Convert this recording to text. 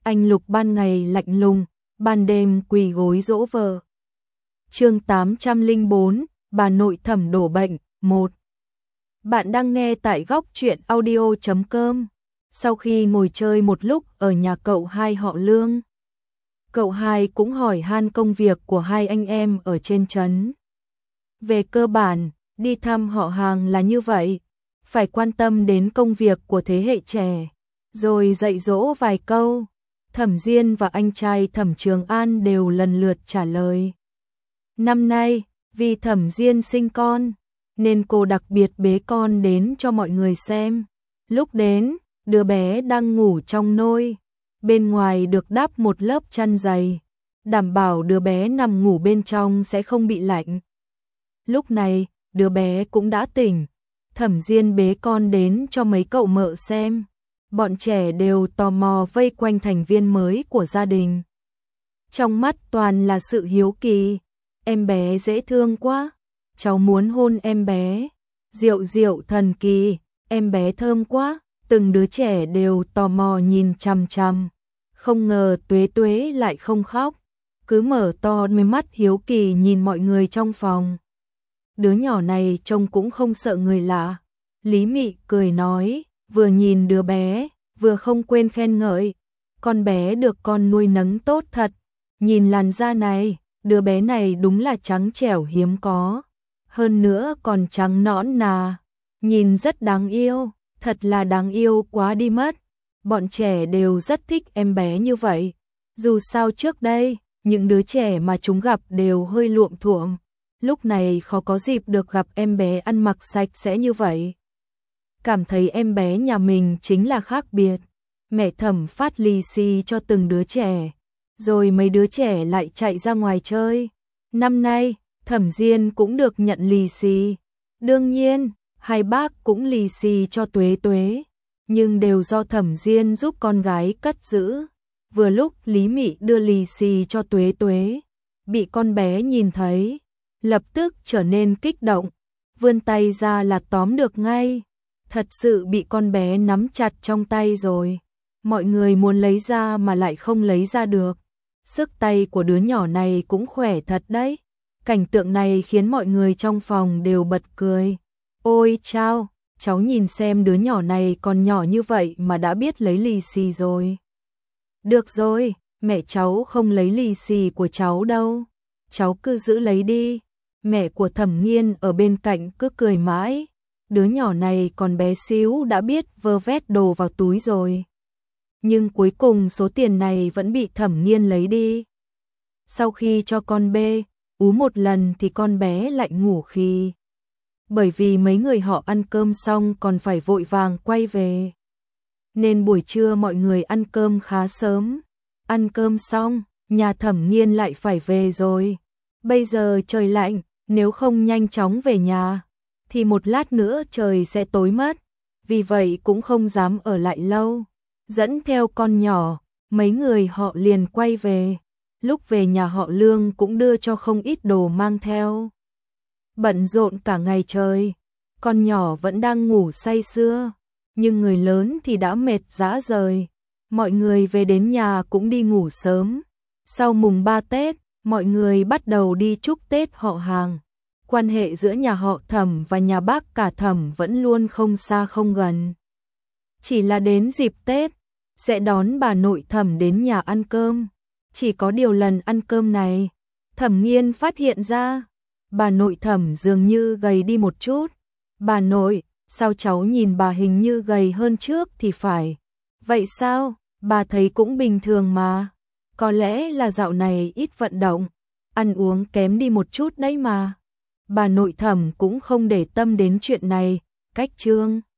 anh Lục ban ngày lạnh lùng, ban đêm quỳ gối dỗ vợ. Chương 804, bà nội Thẩm đổ bệnh, 1. Bạn đang nghe tại góc truyện audio.com. Sau khi ngồi chơi một lúc ở nhà cậu hai họ Lương, cậu hai cũng hỏi han công việc của hai anh em ở trên trấn. Về cơ bản, đi thăm họ hàng là như vậy, phải quan tâm đến công việc của thế hệ trẻ, rồi dạy dỗ vài câu. Thẩm Diên và anh trai Thẩm Trường An đều lần lượt trả lời. Năm nay, vì Thẩm Diên sinh con, nên cô đặc biệt bế con đến cho mọi người xem. Lúc đến, đứa bé đang ngủ trong nôi, bên ngoài được đắp một lớp chăn dày, đảm bảo đứa bé nằm ngủ bên trong sẽ không bị lạnh. Lúc này, đứa bé cũng đã tỉnh, Thẩm Diên bế con đến cho mấy cậu mợ xem. Bọn trẻ đều tò mò vây quanh thành viên mới của gia đình. Trong mắt toàn là sự hiếu kỳ. Em bé dễ thương quá, cháu muốn hôn em bé. Diệu diệu thần kỳ, em bé thơm quá. Từng đứa trẻ đều tò mò nhìn chằm chằm. Không ngờ Tuế Tuế lại không khóc, cứ mở to mấy mắt hiếu kỳ nhìn mọi người trong phòng. Đứa nhỏ này trông cũng không sợ người lạ. Lý Mị cười nói, vừa nhìn đứa bé, vừa không quên khen ngợi. Con bé được con nuôi nấng tốt thật. Nhìn làn da này, đứa bé này đúng là trắng trẻo hiếm có. Hơn nữa còn trắng nõn nà. Nhìn rất đáng yêu, thật là đáng yêu quá đi mất. Bọn trẻ đều rất thích em bé như vậy. Dù sao trước đây, những đứa trẻ mà chúng gặp đều hơi luộm thuộm. Lúc này khó có dịp được gặp em bé ăn mặc sạch sẽ như vậy. Cảm thấy em bé nhà mình chính là khác biệt. Mẹ Thẩm phát lì xì cho từng đứa trẻ, rồi mấy đứa trẻ lại chạy ra ngoài chơi. Năm nay, Thẩm Diên cũng được nhận lì xì. Đương nhiên, hai bác cũng lì xì cho Tuế Tuế, nhưng đều do Thẩm Diên giúp con gái cất giữ. Vừa lúc Lý Mị đưa lì xì cho Tuế Tuế, bị con bé nhìn thấy, lập tức trở nên kích động, vươn tay ra là tóm được ngay. Thật sự bị con bé nắm chặt trong tay rồi. Mọi người muốn lấy ra mà lại không lấy ra được. Sức tay của đứa nhỏ này cũng khỏe thật đấy. Cảnh tượng này khiến mọi người trong phòng đều bật cười. Ôi chao, cháu nhìn xem đứa nhỏ này còn nhỏ như vậy mà đã biết lấy lì xì rồi. Được rồi, mẹ cháu không lấy lì xì của cháu đâu. Cháu cứ giữ lấy đi. Mẹ của Thẩm Nghiên ở bên cạnh cứ cười mãi. Đứa nhỏ này còn bé xíu đã biết vơ vét đồ vào túi rồi. Nhưng cuối cùng số tiền này vẫn bị Thẩm Nghiên lấy đi. Sau khi cho con bê, ú một lần thì con bé lại ngủ khi. Bởi vì mấy người họ ăn cơm xong còn phải vội vàng quay về. Nên buổi trưa mọi người ăn cơm khá sớm. Ăn cơm xong, nhà Thẩm Nghiên lại phải về rồi. Bây giờ trời lạnh, nếu không nhanh chóng về nhà thì một lát nữa trời sẽ tối mất, vì vậy cũng không dám ở lại lâu. Dẫn theo con nhỏ, mấy người họ liền quay về. Lúc về nhà họ Lương cũng đưa cho không ít đồ mang theo. Bận rộn cả ngày trời, con nhỏ vẫn đang ngủ say sưa, nhưng người lớn thì đã mệt rã rời. Mọi người về đến nhà cũng đi ngủ sớm. Sau mùng 3 Tết, mọi người bắt đầu đi chúc Tết họ hàng. Quan hệ giữa nhà họ Thẩm và nhà bác cả Thẩm vẫn luôn không xa không gần. Chỉ là đến dịp Tết, sẽ đón bà nội Thẩm đến nhà ăn cơm. Chỉ có điều lần ăn cơm này, Thẩm Nghiên phát hiện ra, bà nội Thẩm dường như gầy đi một chút. Bà nội, sao cháu nhìn bà hình như gầy hơn trước thì phải. Vậy sao, bà thấy cũng bình thường mà. Có lẽ là dạo này ít vận động, ăn uống kém đi một chút đấy mà. Bà nội Thẩm cũng không để tâm đến chuyện này, cách Trương